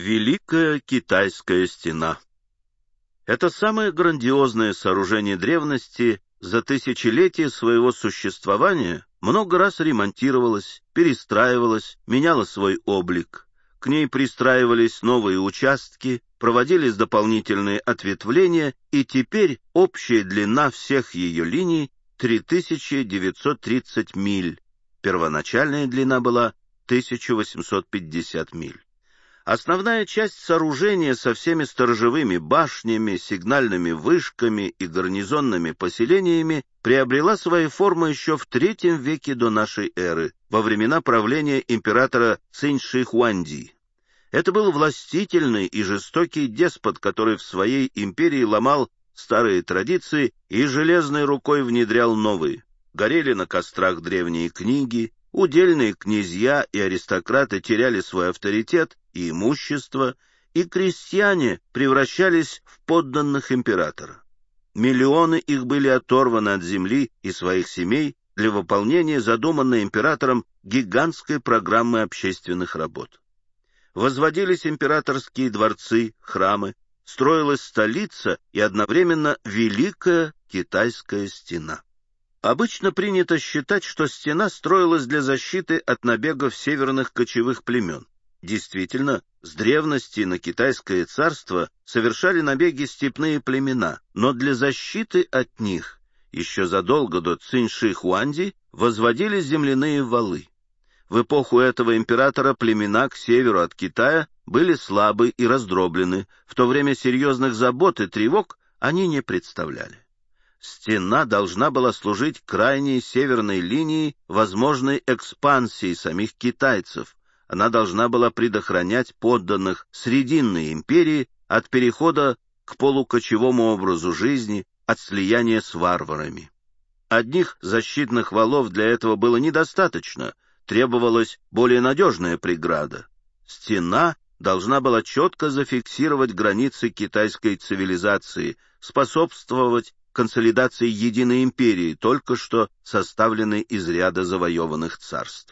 Великая Китайская стена. Это самое грандиозное сооружение древности за тысячелетия своего существования много раз ремонтировалось, перестраивалось, меняло свой облик. К ней пристраивались новые участки, проводились дополнительные ответвления, и теперь общая длина всех ее линий 3930 миль. Первоначальная длина была 1850 миль. Основная часть сооружения со всеми сторожевыми башнями, сигнальными вышками и гарнизонными поселениями приобрела свои формы еще в III веке до нашей эры, во времена правления императора Цинь-Ши-Хуанди. Это был властительный и жестокий деспот, который в своей империи ломал старые традиции и железной рукой внедрял новые. Горели на кострах древние книги, удельные князья и аристократы теряли свой авторитет и имущество, и крестьяне превращались в подданных императора. Миллионы их были оторваны от земли и своих семей для выполнения задуманной императором гигантской программы общественных работ. Возводились императорские дворцы, храмы, строилась столица и одновременно Великая Китайская стена. Обычно принято считать, что стена строилась для защиты от набегов северных кочевых племен. Действительно, с древности на Китайское царство совершали набеги степные племена, но для защиты от них еще задолго до Цинь-Ши-Хуанди возводились земляные валы. В эпоху этого императора племена к северу от Китая были слабы и раздроблены, в то время серьезных забот и тревог они не представляли. Стена должна была служить крайней северной линией возможной экспансии самих китайцев. Она должна была предохранять подданных Срединной империи от перехода к полукочевому образу жизни, от слияния с варварами. Одних защитных валов для этого было недостаточно, требовалась более надежная преграда. Стена должна была четко зафиксировать границы китайской цивилизации, способствовать консолидации единой империи, только что составленной из ряда завоеванных царств.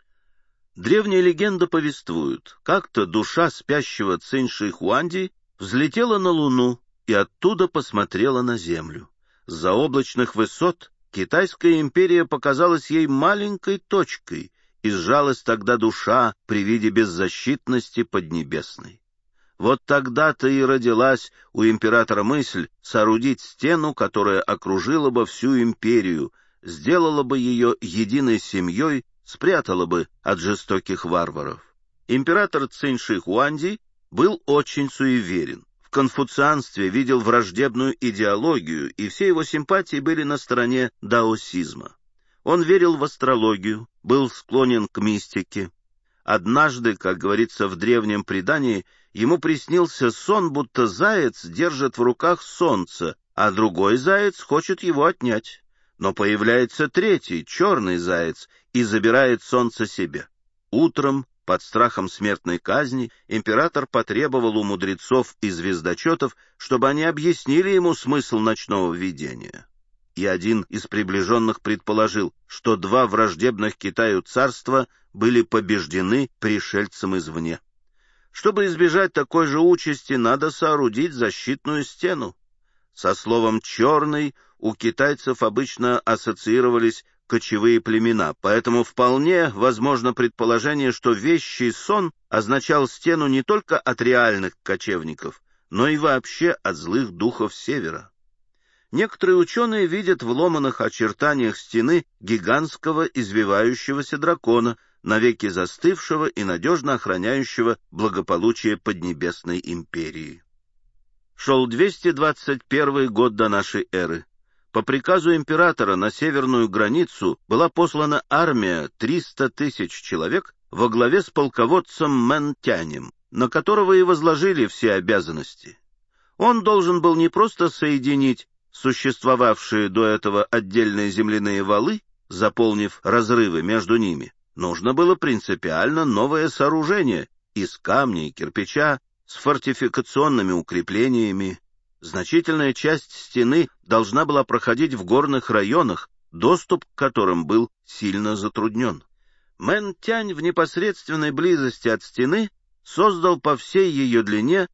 Древняя легенда повествует, как-то душа спящего Цинь-Ши-Хуанди взлетела на Луну и оттуда посмотрела на Землю. С заоблачных высот Китайская империя показалась ей маленькой точкой, и сжалась тогда душа при виде беззащитности Поднебесной. Вот тогда-то и родилась у императора мысль соорудить стену, которая окружила бы всю империю, сделала бы ее единой семьей, спрятала бы от жестоких варваров. Император Цинь-Ши-Хуанди был очень суеверен. В конфуцианстве видел враждебную идеологию, и все его симпатии были на стороне даосизма. Он верил в астрологию, был склонен к мистике. Однажды, как говорится в древнем предании, ему приснился сон, будто заяц держит в руках солнце, а другой заяц хочет его отнять. Но появляется третий, черный заяц, и забирает солнце себе. Утром, под страхом смертной казни, император потребовал у мудрецов и звездочетов, чтобы они объяснили ему смысл ночного видения. И один из приближенных предположил, что два враждебных Китаю царства были побеждены пришельцем извне. Чтобы избежать такой же участи, надо соорудить защитную стену. Со словом «черный» у китайцев обычно ассоциировались кочевые племена, поэтому вполне возможно предположение, что вещий сон означал стену не только от реальных кочевников, но и вообще от злых духов севера. Некоторые ученые видят в ломаных очертаниях стены гигантского извивающегося дракона, навеки застывшего и надежно охраняющего благополучие Поднебесной империи. Шел 221 год до нашей эры. По приказу императора на северную границу была послана армия 300 тысяч человек во главе с полководцем Мэн Тянем, на которого и возложили все обязанности. Он должен был не просто соединить существовавшие до этого отдельные земляные валы, заполнив разрывы между ними, нужно было принципиально новое сооружение из камня и кирпича с фортификационными укреплениями. Значительная часть стены должна была проходить в горных районах, доступ к которым был сильно затруднен. Мэн Тянь в непосредственной близости от стены создал по всей ее длине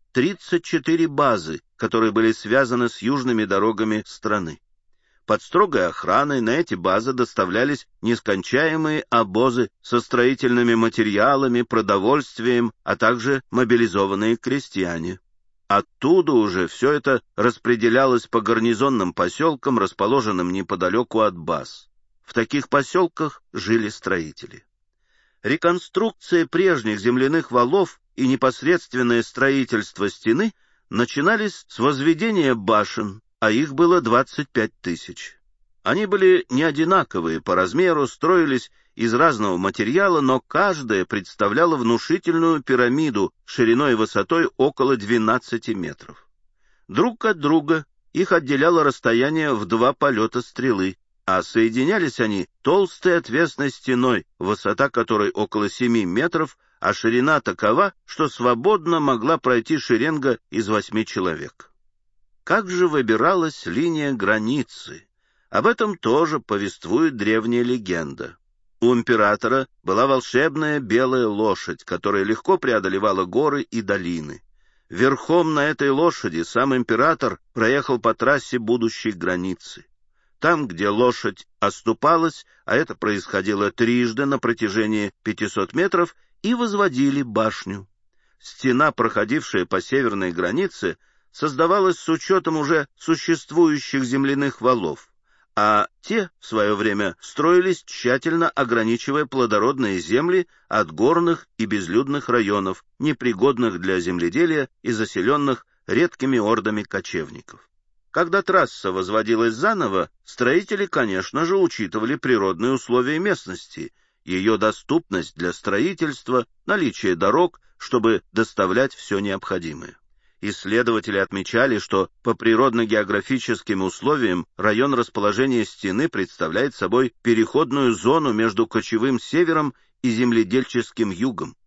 34 базы, которые были связаны с южными дорогами страны. Под строгой охраной на эти базы доставлялись нескончаемые обозы со строительными материалами, продовольствием, а также мобилизованные крестьяне. Оттуда уже все это распределялось по гарнизонным поселкам, расположенным неподалеку от баз. В таких поселках жили строители. Реконструкция прежних земляных валов и непосредственное строительство стены начинались с возведения башен, а их было 25 тысяч. Они были не одинаковые по размеру, строились из разного материала, но каждая представляла внушительную пирамиду шириной и высотой около 12 метров. Друг от друга их отделяло расстояние в 2 полета стрелы, а соединялись они толстой отвесной стеной, высота которой около 7 метров, а ширина такова, что свободно могла пройти шеренга из 8 человек. Как же выбиралась линия границы? Об этом тоже повествует древняя легенда. У императора была волшебная белая лошадь, которая легко преодолевала горы и долины. Верхом на этой лошади сам император проехал по трассе будущей границы. Там, где лошадь оступалась, а это происходило трижды на протяжении 500 метров, и возводили башню. Стена, проходившая по северной границе, создавалась с учетом уже существующих земляных валов, а те, в свое время, строились тщательно ограничивая плодородные земли от горных и безлюдных районов, непригодных для земледелия и заселенных редкими ордами кочевников. Когда трасса возводилась заново, строители, конечно же, учитывали природные условия местности, ее доступность для строительства, наличие дорог, чтобы доставлять все необходимое. Исследователи отмечали, что по природно-географическим условиям район расположения стены представляет собой переходную зону между кочевым севером и земледельческим югом.